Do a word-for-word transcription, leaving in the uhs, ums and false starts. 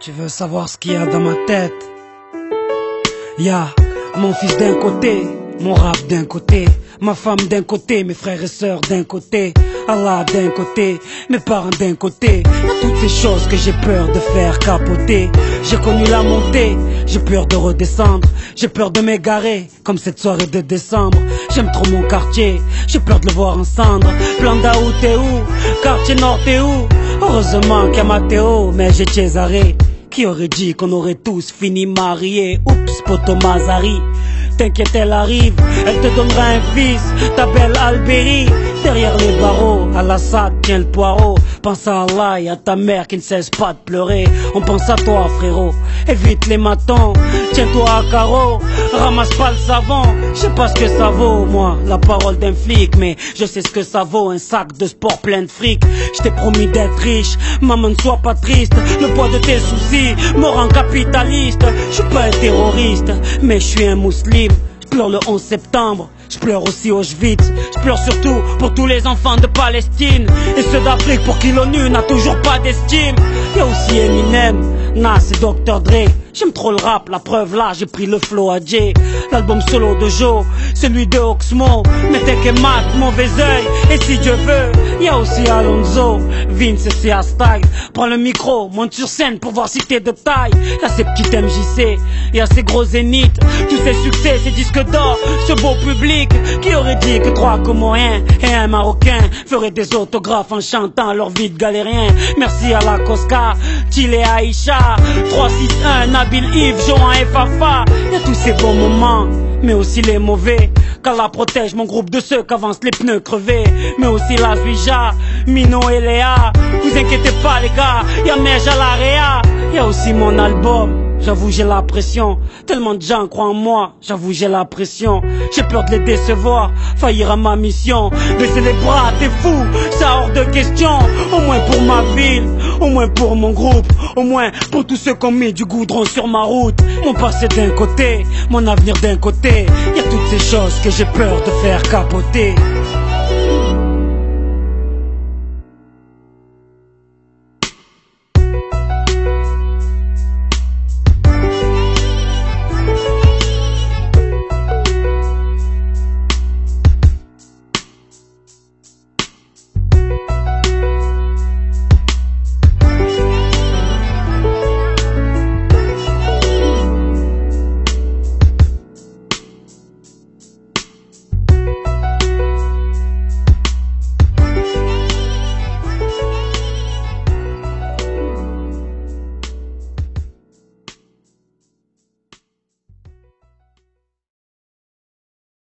Tu veux savoir ce qu'il y a dans ma tête? Y'a mon fils d'un côté, mon rap d'un côté, ma femme d'un côté, mes frères et sœurs d'un côté, Allah d'un côté, mes parents d'un côté. Toutes ces choses que j'ai peur de faire capoter. J'ai connu la montée, j'ai peur de redescendre, j'ai peur de m'égarer, comme cette soirée de décembre. J'aime trop mon quartier, j'ai peur de le voir en cendres. Blanda où t'es où? Quartier Nord t'es où? Heureusement qu'il y a Matteo, mais j'ai Cesare. Qui aurait dit qu'on aurait tous fini mariés? Oups, poto Mazari. T'inquiète, elle arrive, elle te donnera un fils, ta belle Albéry. Derrière les barreaux, à la sac tient le poireau. Pense à Allah et à ta mère qui ne cesse pas de pleurer. On pense à toi frérot, évite les matons, tiens-toi à carreau, ramasse pas le savon. Je sais pas ce que ça vaut moi, la parole d'un flic, mais je sais ce que ça vaut, un sac de sport plein de fric. Je t'ai promis d'être riche, maman ne sois pas triste. Le poids de tes soucis me rend capitaliste. Je suis pas un terroriste, mais je suis un musulman. Je pleure le onze septembre, je pleure aussi Auschwitz. Je pleure surtout pour tous les enfants de Palestine et ceux d'Afrique pour qui l'ONU n'a toujours pas d'estime. Y'a aussi Eminem, Nas et docteur Dre. J'aime trop le rap, la preuve là, j'ai pris le flow à Jay. L'album solo de Joe, celui de Oxmo, Metek et Mac, Mauvais Oeil. Et si Dieu veut, y'a aussi Alonso, Vince et C A Style. Prends le micro, monte sur scène pour voir si t'es de taille. Y'a ces petites M J C, y'a ces gros zéniths, tous ces succès, ces disques d'or, ce beau public. Qui aurait dit que trois Comoriens et un Marocain feraient des autographes en chantant leur vie de galérien? Merci à la Cosca, Chile et Aïcha, trois six un, Nabil, Yves, Johan et Fafa. Y'a tous ces bons moments, mais aussi les mauvais. Qu'Allah protège mon groupe de ceux qu'avancent les pneus crevés. Mais aussi la Zuija, Mino et Léa. Vous inquiétez pas les gars, y'a neige à l'Area. Y'a aussi mon album. J'avoue j'ai la pression, tellement de gens croient en moi. J'avoue j'ai la pression, j'ai peur de les décevoir, faillir à ma mission. Baisser les bras, t'es fou, ça hors de question. Au moins pour ma ville, au moins pour mon groupe, au moins pour tous ceux qui ont mis du goudron sur ma route. Mon passé d'un côté, mon avenir d'un côté. Y'a toutes ces choses que j'ai peur de faire capoter.